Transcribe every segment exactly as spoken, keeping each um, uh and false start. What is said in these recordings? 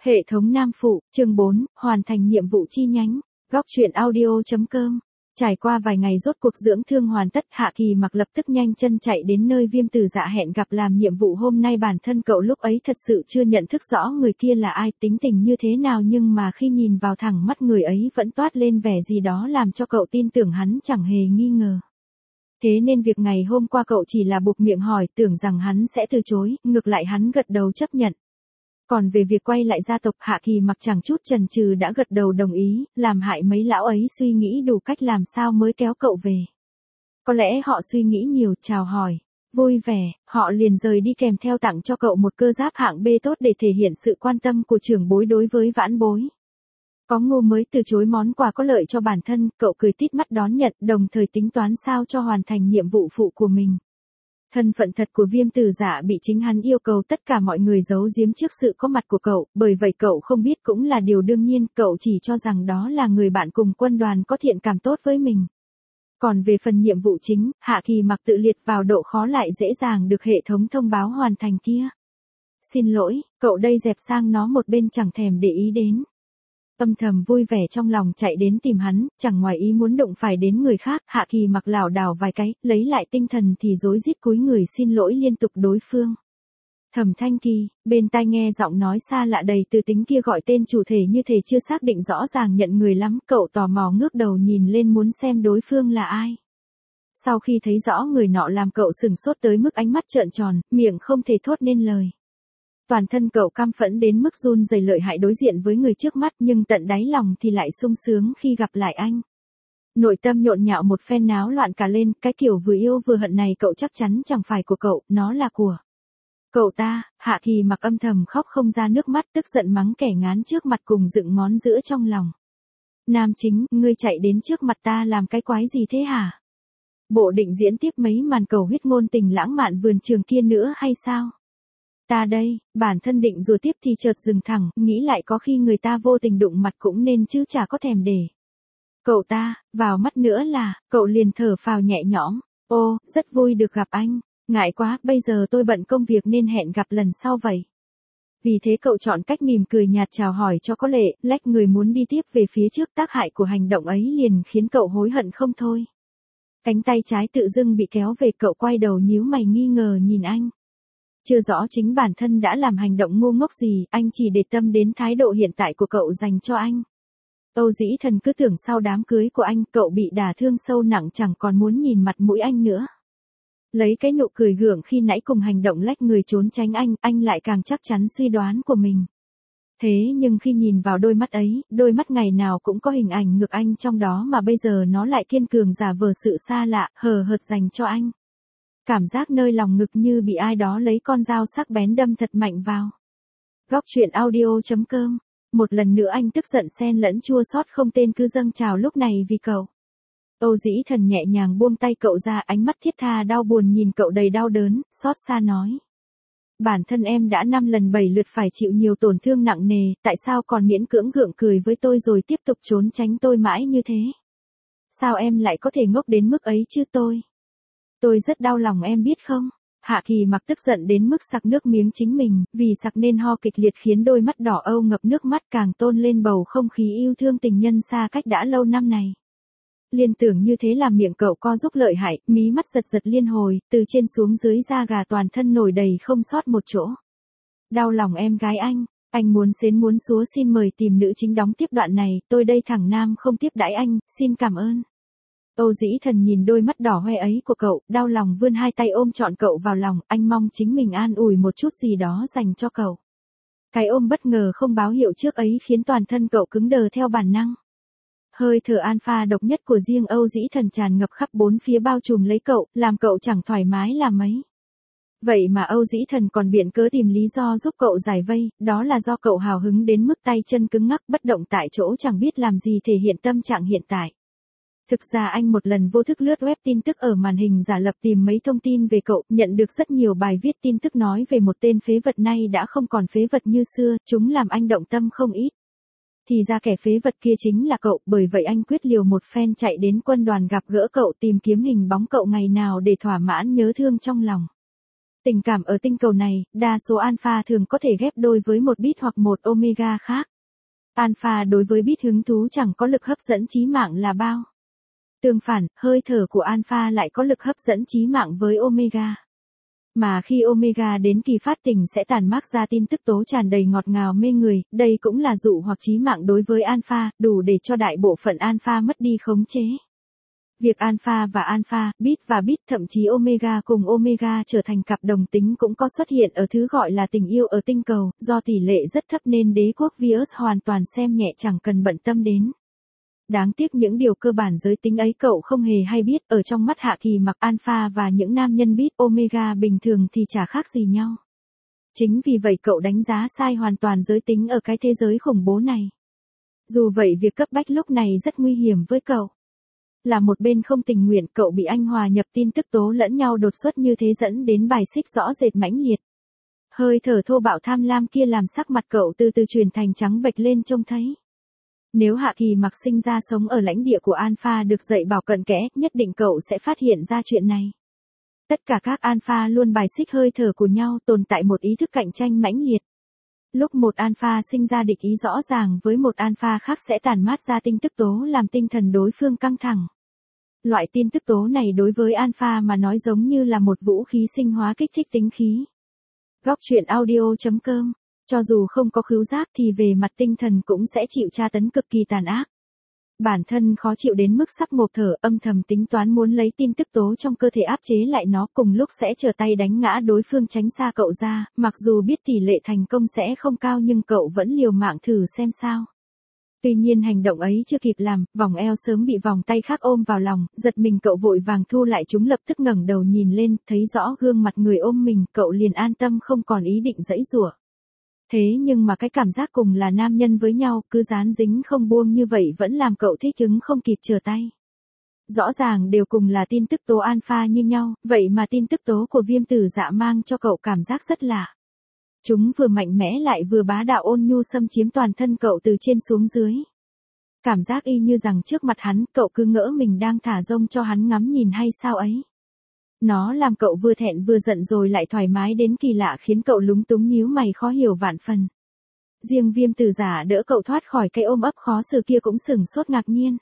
Hệ thống Nam Phụ, chương bốn, hoàn thành nhiệm vụ chi nhánh, góc truyện audio.com. Trải qua vài ngày rốt cuộc dưỡng thương hoàn tất, Hạ Kỳ Mặc lập tức nhanh chân chạy đến nơi Viêm Tử Dạ hẹn gặp làm nhiệm vụ hôm nay. Bản thân cậu lúc ấy thật sự chưa nhận thức rõ người kia là ai, tính tình như thế nào, nhưng mà khi nhìn vào thẳng mắt người ấy vẫn toát lên vẻ gì đó làm cho cậu tin tưởng hắn chẳng hề nghi ngờ. Thế nên việc ngày hôm qua cậu chỉ là buộc miệng hỏi, tưởng rằng hắn sẽ từ chối, ngược lại hắn gật đầu chấp nhận. Còn về việc quay lại gia tộc, Hạ Kỳ Mặc chẳng chút chần chừ đã gật đầu đồng ý, làm hại mấy lão ấy suy nghĩ đủ cách làm sao mới kéo cậu về. Có lẽ họ suy nghĩ nhiều, chào hỏi, vui vẻ, họ liền rời đi kèm theo tặng cho cậu một cơ giáp hạng B tốt để thể hiện sự quan tâm của trưởng bối đối với vãn bối. Có Ngô mới từ chối món quà có lợi cho bản thân, cậu cười tít mắt đón nhận, đồng thời tính toán sao cho hoàn thành nhiệm vụ phụ của mình. Thân phận thật của Viêm Tử Dạ bị chính hắn yêu cầu tất cả mọi người giấu giếm trước sự có mặt của cậu, bởi vậy cậu không biết cũng là điều đương nhiên, cậu chỉ cho rằng đó là người bạn cùng quân đoàn có thiện cảm tốt với mình. Còn về phần nhiệm vụ chính, Hạ Kỳ Mặc tự liệt vào độ khó lại dễ dàng được hệ thống thông báo hoàn thành kia. Xin lỗi, cậu đây dẹp sang nó một bên chẳng thèm để ý đến. Âm thầm vui vẻ trong lòng chạy đến tìm hắn, chẳng ngoài ý muốn đụng phải đến người khác. Hạ Kỳ Mặc lảo đảo vài cái, lấy lại tinh thần thì rối rít cúi người xin lỗi liên tục đối phương. Thẩm Thanh Kỳ, bên tai nghe giọng nói xa lạ đầy từ tính kia gọi tên chủ thể như thể chưa xác định rõ ràng nhận người lắm, cậu tò mò ngước đầu nhìn lên muốn xem đối phương là ai. Sau khi thấy rõ người nọ làm cậu sừng sốt tới mức ánh mắt trợn tròn, miệng không thể thốt nên lời. Toàn thân cậu căm phẫn đến mức run rẩy lợi hại đối diện với người trước mắt, nhưng tận đáy lòng thì lại sung sướng khi gặp lại anh. Nội tâm nhộn nhạo một phen náo loạn cả lên, cái kiểu vừa yêu vừa hận này cậu chắc chắn chẳng phải của cậu, nó là của cậu ta. Hạ Kỳ Mặc âm thầm khóc không ra nước mắt, tức giận mắng kẻ ngán trước mặt cùng dựng ngón giữa trong lòng. Nam chính, ngươi chạy đến trước mặt ta làm cái quái gì thế hả? Bộ định diễn tiếp mấy màn cầu huyết ngôn tình lãng mạn vườn trường kia nữa hay sao? Ta đây, bản thân định rùa tiếp thì chợt dừng thẳng, nghĩ lại có khi người ta vô tình đụng mặt cũng nên chứ chả có thèm để. Cậu ta, vào mắt nữa là, cậu liền thở phào nhẹ nhõm, ô, rất vui được gặp anh, ngại quá, bây giờ tôi bận công việc nên hẹn gặp lần sau vậy. Vì thế cậu chọn cách mỉm cười nhạt chào hỏi cho có lệ, lách người muốn đi tiếp về phía trước. Tác hại của hành động ấy liền khiến cậu hối hận không thôi. Cánh tay trái tự dưng bị kéo về, cậu quay đầu nhíu mày nghi ngờ nhìn anh. Chưa rõ chính bản thân đã làm hành động ngu ngốc gì, anh chỉ để tâm đến thái độ hiện tại của cậu dành cho anh. Âu Dĩ Thần cứ tưởng sau đám cưới của anh, cậu bị đả thương sâu nặng chẳng còn muốn nhìn mặt mũi anh nữa. Lấy cái nụ cười gượng khi nãy cùng hành động lách người trốn tránh anh, anh lại càng chắc chắn suy đoán của mình. Thế nhưng khi nhìn vào đôi mắt ấy, đôi mắt ngày nào cũng có hình ảnh ngược anh trong đó mà bây giờ nó lại kiên cường giả vờ sự xa lạ, hờ hợt dành cho anh. Cảm giác nơi lòng ngực như bị ai đó lấy con dao sắc bén đâm thật mạnh vào. Góc truyện audio.com. Một lần nữa anh tức giận xen lẫn chua xót không tên cứ dâng trào lúc này vì cậu. Âu Dĩ Thần nhẹ nhàng buông tay cậu ra, ánh mắt thiết tha đau buồn nhìn cậu đầy đau đớn, xót xa nói. Bản thân em đã năm lần bảy lượt phải chịu nhiều tổn thương nặng nề, tại sao còn miễn cưỡng gượng cười với tôi rồi tiếp tục trốn tránh tôi mãi như thế? Sao em lại có thể ngốc đến mức ấy chứ tôi? Tôi rất đau lòng em biết không? Hạ Kỳ Mặc tức giận đến mức sặc nước miếng chính mình, vì sặc nên ho kịch liệt khiến đôi mắt đỏ âu ngập nước mắt, càng tôn lên bầu không khí yêu thương tình nhân xa cách đã lâu năm này. Liên tưởng như thế làm miệng cậu co rúm lợi hại, mí mắt giật giật liên hồi, từ trên xuống dưới da gà toàn thân nổi đầy không sót một chỗ. Đau lòng em gái anh, anh muốn xến muốn xúa, xin mời tìm nữ chính đóng tiếp đoạn này, tôi đây thẳng nam không tiếp đãi anh, xin cảm ơn. Âu Dĩ Thần nhìn đôi mắt đỏ hoe ấy của cậu, đau lòng vươn hai tay ôm trọn cậu vào lòng, anh mong chính mình an ủi một chút gì đó dành cho cậu. Cái ôm bất ngờ không báo hiệu trước ấy khiến toàn thân cậu cứng đờ theo bản năng. Hơi thở alpha độc nhất của riêng Âu Dĩ Thần tràn ngập khắp bốn phía bao trùm lấy cậu, làm cậu chẳng thoải mái là mấy. Vậy mà Âu Dĩ Thần còn biện cớ tìm lý do giúp cậu giải vây, đó là do cậu hào hứng đến mức tay chân cứng ngắc bất động tại chỗ chẳng biết làm gì thể hiện tâm trạng hiện tại. Thực ra anh một lần vô thức lướt web tin tức ở màn hình giả lập tìm mấy thông tin về cậu, nhận được rất nhiều bài viết tin tức nói về một tên phế vật nay đã không còn phế vật như xưa, chúng làm anh động tâm không ít. Thì ra kẻ phế vật kia chính là cậu, bởi vậy anh quyết liều một phen chạy đến quân đoàn gặp gỡ cậu, tìm kiếm hình bóng cậu ngày nào để thỏa mãn nhớ thương trong lòng. Tình cảm ở tinh cầu này, đa số alpha thường có thể ghép đôi với một bit hoặc một omega khác. Alpha đối với bit hứng thú chẳng có lực hấp dẫn chí mạng là bao. Tương phản, hơi thở của alpha lại có lực hấp dẫn chí mạng với omega. Mà khi omega đến kỳ phát tình sẽ tản mát ra tin tức tố tràn đầy ngọt ngào mê người, đây cũng là dụ hoặc chí mạng đối với alpha, đủ để cho đại bộ phận alpha mất đi khống chế. Việc alpha và alpha, bit và bit thậm chí omega cùng omega trở thành cặp đồng tính cũng có xuất hiện ở thứ gọi là tình yêu ở tinh cầu, do tỷ lệ rất thấp nên đế quốc Vius hoàn toàn xem nhẹ chẳng cần bận tâm đến. Đáng tiếc những điều cơ bản giới tính ấy cậu không hề hay biết, ở trong mắt Hạ Kỳ Mặc, alpha và những nam nhân bit omega bình thường thì chả khác gì nhau. Chính vì vậy cậu đánh giá sai hoàn toàn giới tính ở cái thế giới khủng bố này. Dù vậy việc cấp bách lúc này rất nguy hiểm với cậu. Là một bên không tình nguyện, cậu bị anh hòa nhập tin tức tố lẫn nhau đột xuất như thế dẫn đến bài xích rõ rệt mãnh liệt. Hơi thở thô bạo tham lam kia làm sắc mặt cậu từ từ chuyển thành trắng bệch lên trông thấy. Nếu Hạ Kỳ Mặc sinh ra sống ở lãnh địa của alpha được dạy bảo cận kẽ, nhất định cậu sẽ phát hiện ra chuyện này. Tất cả các alpha luôn bài xích hơi thở của nhau, tồn tại một ý thức cạnh tranh mãnh liệt. Lúc một alpha sinh ra địch ý rõ ràng với một alpha khác sẽ tản mát ra tin tức tố làm tinh thần đối phương căng thẳng. Loại tin tức tố này đối với alpha mà nói giống như là một vũ khí sinh hóa kích thích tính khí. Góc truyện audio chấm com. Cho dù không có khứu giác thì về mặt tinh thần cũng sẽ chịu tra tấn cực kỳ tàn ác. Bản thân khó chịu đến mức sắp ngộp thở, âm thầm tính toán muốn lấy tin tức tố trong cơ thể áp chế lại nó, cùng lúc sẽ trở tay đánh ngã đối phương tránh xa cậu ra, mặc dù biết tỷ lệ thành công sẽ không cao nhưng cậu vẫn liều mạng thử xem sao. Tuy nhiên hành động ấy chưa kịp làm, vòng eo sớm bị vòng tay khác ôm vào lòng, giật mình cậu vội vàng thu lại chúng, lập tức ngẩng đầu nhìn lên, thấy rõ gương mặt người ôm mình, cậu liền an tâm không còn ý định giãy giụa. Thế nhưng mà cái cảm giác cùng là nam nhân với nhau, cứ dán dính không buông như vậy vẫn làm cậu thích ứng không kịp trở tay. Rõ ràng đều cùng là tin tức tố alpha như nhau, vậy mà tin tức tố của Viêm Tử Dạ mang cho cậu cảm giác rất lạ. Chúng vừa mạnh mẽ lại vừa bá đạo ôn nhu xâm chiếm toàn thân cậu từ trên xuống dưới. Cảm giác y như rằng trước mặt hắn, cậu cứ ngỡ mình đang thả rông cho hắn ngắm nhìn hay sao ấy. Nó làm cậu vừa thẹn vừa giận rồi lại thoải mái đến kỳ lạ, khiến cậu lúng túng nhíu mày khó hiểu vạn phần. Riêng Viêm Tử Dạ đỡ cậu thoát khỏi cái ôm ấp khó xử kia cũng sửng sốt ngạc nhiên.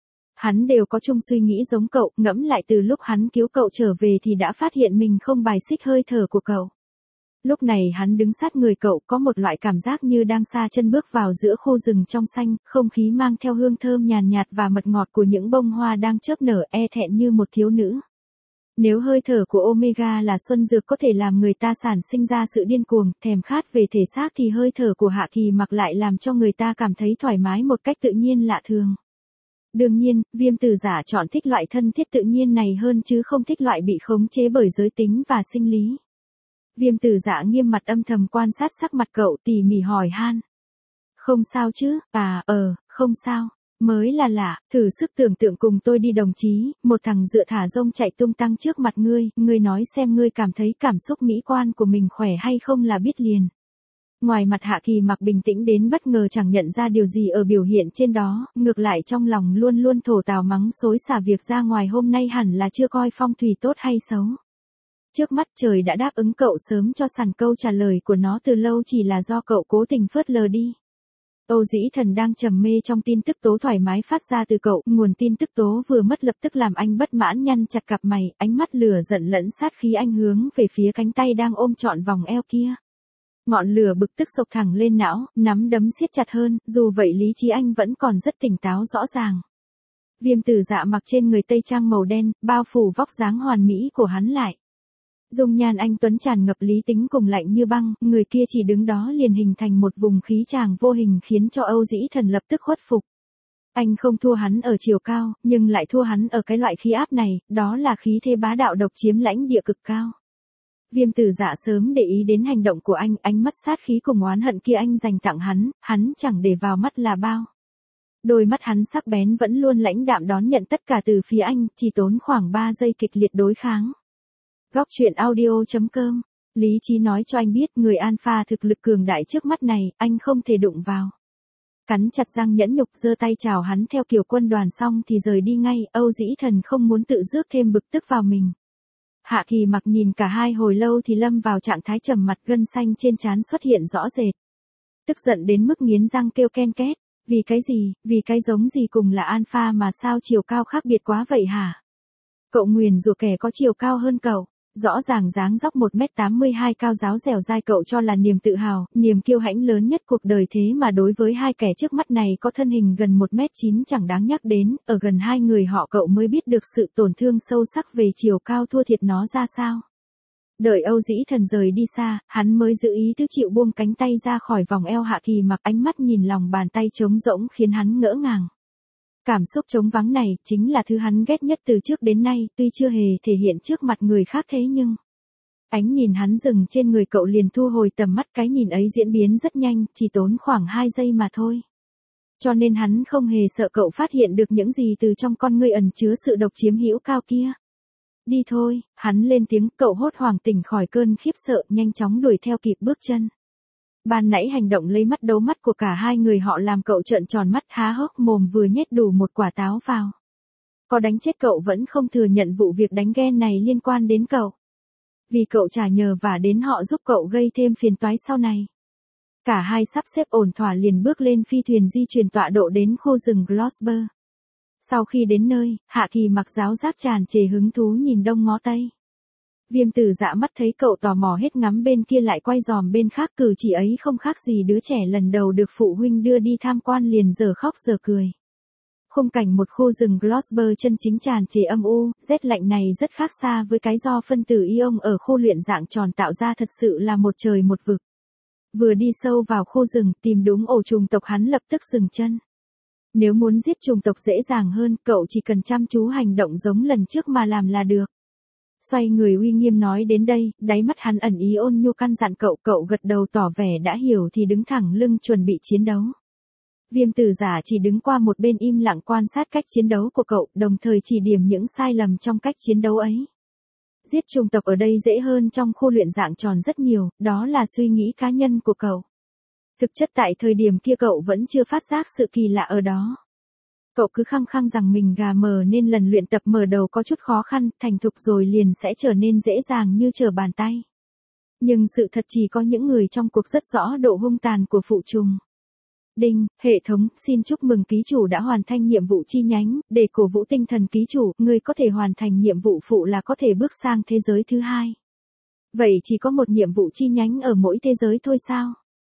Hắn đều có chung suy nghĩ giống cậu, ngẫm lại từ lúc hắn cứu cậu trở về thì đã phát hiện mình không bài xích hơi thở của cậu. Lúc này hắn đứng sát người cậu, có một loại cảm giác như đang xa chân bước vào giữa khu rừng trong xanh, không khí mang theo hương thơm nhàn nhạt và mật ngọt của những bông hoa đang chớp nở, e thẹn như một thiếu nữ. Nếu hơi thở của omega là xuân dược có thể làm người ta sản sinh ra sự điên cuồng, thèm khát về thể xác, thì hơi thở của Hạ Kỳ Mặc lại làm cho người ta cảm thấy thoải mái một cách tự nhiên lạ thường. Đương nhiên, Viêm Tử Dạ chọn thích loại thân thiết tự nhiên này hơn chứ không thích loại bị khống chế bởi giới tính và sinh lý. Viêm Tử Dạ nghiêm mặt âm thầm quan sát sắc mặt cậu, tỉ mỉ hỏi han. Không sao chứ? À, ờ, không sao. Mới là lạ, thử sức tưởng tượng cùng tôi đi đồng chí, một thằng dựa thả rông chạy tung tăng trước mặt ngươi, ngươi nói xem ngươi cảm thấy cảm xúc mỹ quan của mình khỏe hay không là biết liền. Ngoài mặt Hạ Kỳ Mặc bình tĩnh đến bất ngờ chẳng nhận ra điều gì ở biểu hiện trên đó, ngược lại trong lòng luôn luôn thổ tào mắng xối xả việc ra ngoài hôm nay hẳn là chưa coi phong thủy tốt hay xấu. Trước mắt trời đã đáp ứng cậu sớm cho sẵn câu trả lời của nó từ lâu, chỉ là do cậu cố tình phớt lờ đi. Âu Dĩ Thần đang trầm mê trong tin tức tố thoải mái phát ra từ cậu, nguồn tin tức tố vừa mất lập tức làm anh bất mãn nhăn chặt cặp mày, ánh mắt lửa giận lẫn sát khí anh hướng về phía cánh tay đang ôm trọn vòng eo kia. Ngọn lửa bực tức sộc thẳng lên não, nắm đấm siết chặt hơn, dù vậy lý trí anh vẫn còn rất tỉnh táo rõ ràng. Viêm Tử Dạ mặc trên người tây trang màu đen, bao phủ vóc dáng hoàn mỹ của hắn lại. Dung nhan anh tuấn tràn ngập lý tính cùng lạnh như băng, người kia chỉ đứng đó liền hình thành một vùng khí tràng vô hình khiến cho Âu Dĩ Thần lập tức khuất phục. Anh không thua hắn ở chiều cao, nhưng lại thua hắn ở cái loại khí áp này, đó là khí thế bá đạo độc chiếm lãnh địa cực cao. Viêm Tử Dạ sớm để ý đến hành động của anh, ánh mắt sát khí cùng oán hận kia anh dành tặng hắn, hắn chẳng để vào mắt là bao. Đôi mắt hắn sắc bén vẫn luôn lãnh đạm đón nhận tất cả từ phía anh, chỉ tốn khoảng ba giây kịch liệt đối kháng. Góc truyện audio chấm com. Lý trí nói cho anh biết người alpha thực lực cường đại trước mắt này, anh không thể đụng vào. Cắn chặt răng nhẫn nhục giơ tay chào hắn theo kiểu quân đoàn xong thì rời đi ngay, Âu Dĩ Thần không muốn tự rước thêm bực tức vào mình. Hạ Kỳ Mặc nhìn cả hai hồi lâu thì lâm vào trạng thái trầm mặt, gân xanh trên trán xuất hiện rõ rệt. Tức giận đến mức nghiến răng kêu ken két. Vì cái gì, vì cái giống gì cùng là alpha mà sao chiều cao khác biệt quá vậy hả? Cậu nguyền rủa kẻ có chiều cao hơn cậu. Rõ ràng dáng dóc một mét tám mươi hai cao ráo dẻo dai cậu cho là niềm tự hào, niềm kiêu hãnh lớn nhất cuộc đời, thế mà đối với hai kẻ trước mắt này có thân hình gần một mét chín chẳng đáng nhắc đến, ở gần hai người họ cậu mới biết được sự tổn thương sâu sắc về chiều cao thua thiệt nó ra sao. Đợi Âu Dĩ Thần rời đi xa, hắn mới giữ ý thức chịu buông cánh tay ra khỏi vòng eo Hạ Kỳ Mặc, ánh mắt nhìn lòng bàn tay trống rỗng khiến hắn ngỡ ngàng. Cảm xúc trống vắng này chính là thứ hắn ghét nhất từ trước đến nay, tuy chưa hề thể hiện trước mặt người khác thế nhưng ánh nhìn hắn dừng trên người cậu liền thu hồi tầm mắt, cái nhìn ấy diễn biến rất nhanh, chỉ tốn khoảng hai giây mà thôi. Cho nên hắn không hề sợ cậu phát hiện được những gì từ trong con ngươi ẩn chứa sự độc chiếm hữu cao kia. Đi thôi, hắn lên tiếng, cậu hốt hoảng tỉnh khỏi cơn khiếp sợ, nhanh chóng đuổi theo kịp bước chân. Ban nãy hành động lấy mắt đấu mắt của cả hai người họ làm cậu trợn tròn mắt há hốc mồm vừa nhét đủ một quả táo vào. Có đánh chết cậu vẫn không thừa nhận vụ việc đánh ghen này liên quan đến cậu. Vì cậu trả nhờ và đến họ giúp cậu gây thêm phiền toái sau này. Cả hai sắp xếp ổn thỏa liền bước lên phi thuyền di chuyển tọa độ đến khu rừng Glosber. Sau khi đến nơi, Hạ Kỳ Mặc giáo giác tràn trề hứng thú nhìn đông ngó tây. Viêm Tử Dạ mắt thấy cậu tò mò hết ngắm bên kia lại quay giòm bên khác, cử chỉ ấy không khác gì đứa trẻ lần đầu được phụ huynh đưa đi tham quan liền giờ khóc giờ cười. Khung cảnh một khu rừng Glosber chân chính tràn trề âm u, rét lạnh này rất khác xa với cái do phân tử ion ở khu luyện dạng tròn tạo ra, thật sự là một trời một vực. Vừa đi sâu vào khu rừng tìm đúng ổ trùng tộc hắn lập tức dừng chân. Nếu muốn giết trùng tộc dễ dàng hơn, cậu chỉ cần chăm chú hành động giống lần trước mà làm là được. Xoay người uy nghiêm nói đến đây, đáy mắt hắn ẩn ý ôn nhu căn dặn cậu, cậu gật đầu tỏ vẻ đã hiểu thì đứng thẳng lưng chuẩn bị chiến đấu. Viêm Tử Giả chỉ đứng qua một bên im lặng quan sát cách chiến đấu của cậu, đồng thời chỉ điểm những sai lầm trong cách chiến đấu ấy. Giết trùng tộc ở đây dễ hơn trong khu luyện dạng tròn rất nhiều, đó là suy nghĩ cá nhân của cậu. Thực chất tại thời điểm kia cậu vẫn chưa phát giác sự kỳ lạ ở đó. Cậu cứ khăng khăng rằng mình gà mờ nên lần luyện tập mở đầu có chút khó khăn, thành thục rồi liền sẽ trở nên dễ dàng như trở bàn tay. Nhưng sự thật chỉ có những người trong cuộc rất rõ độ hung tàn của phụ trùng. Đinh, hệ thống, xin chúc mừng ký chủ đã hoàn thành nhiệm vụ chi nhánh, để cổ vũ tinh thần ký chủ, người có thể hoàn thành nhiệm vụ phụ là có thể bước sang thế giới thứ hai. Vậy chỉ có một nhiệm vụ chi nhánh ở mỗi thế giới thôi sao?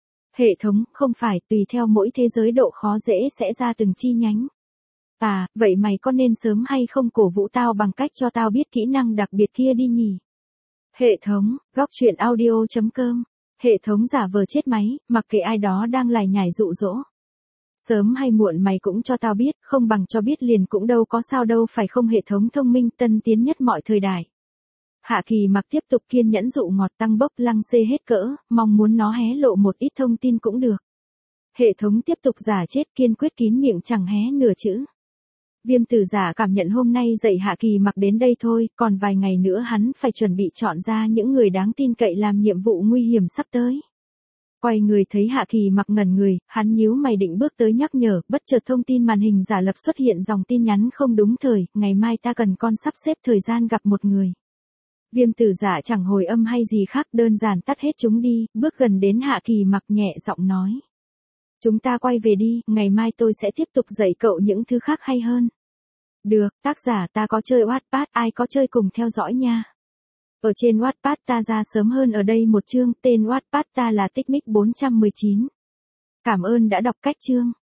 Hệ thống, không phải, tùy theo mỗi thế giới độ khó dễ sẽ ra từng chi nhánh. À, vậy mày có nên sớm hay không cổ vũ tao bằng cách cho tao biết kỹ năng đặc biệt kia đi nhỉ? Hệ thống, góc truyện audio chấm com. Hệ thống giả vờ chết máy, mặc kệ ai đó đang lải nhải dụ dỗ. Sớm hay muộn mày cũng cho tao biết, không bằng cho biết liền cũng đâu có sao đâu phải không, hệ thống thông minh tân tiến nhất mọi thời đại. Hạ Kỳ Mặc tiếp tục kiên nhẫn dụ ngọt tăng bốc lăng xê hết cỡ, mong muốn nó hé lộ một ít thông tin cũng được. Hệ thống tiếp tục giả chết kiên quyết kín miệng chẳng hé nửa chữ. Viêm Tử Giả cảm nhận hôm nay dạy Hạ Kỳ Mặc đến đây thôi, còn vài ngày nữa hắn phải chuẩn bị chọn ra những người đáng tin cậy làm nhiệm vụ nguy hiểm sắp tới. Quay người thấy Hạ Kỳ Mặc ngẩn người, hắn nhíu mày định bước tới nhắc nhở, bất chợt thông tin màn hình giả lập xuất hiện dòng tin nhắn không đúng thời, ngày mai ta cần con sắp xếp thời gian gặp một người. Viêm Tử Giả chẳng hồi âm hay gì khác, đơn giản tắt hết chúng đi, bước gần đến Hạ Kỳ Mặc nhẹ giọng nói. Chúng ta quay về đi, ngày mai tôi sẽ tiếp tục dạy cậu những thứ khác hay hơn. Được, tác giả ta có chơi Wattpad, ai có chơi cùng theo dõi nha. Ở trên Wattpad ta ra sớm hơn ở đây một chương, tên Wattpad ta là Tích Mích bốn trăm mười chín. Cảm ơn đã đọc cách chương.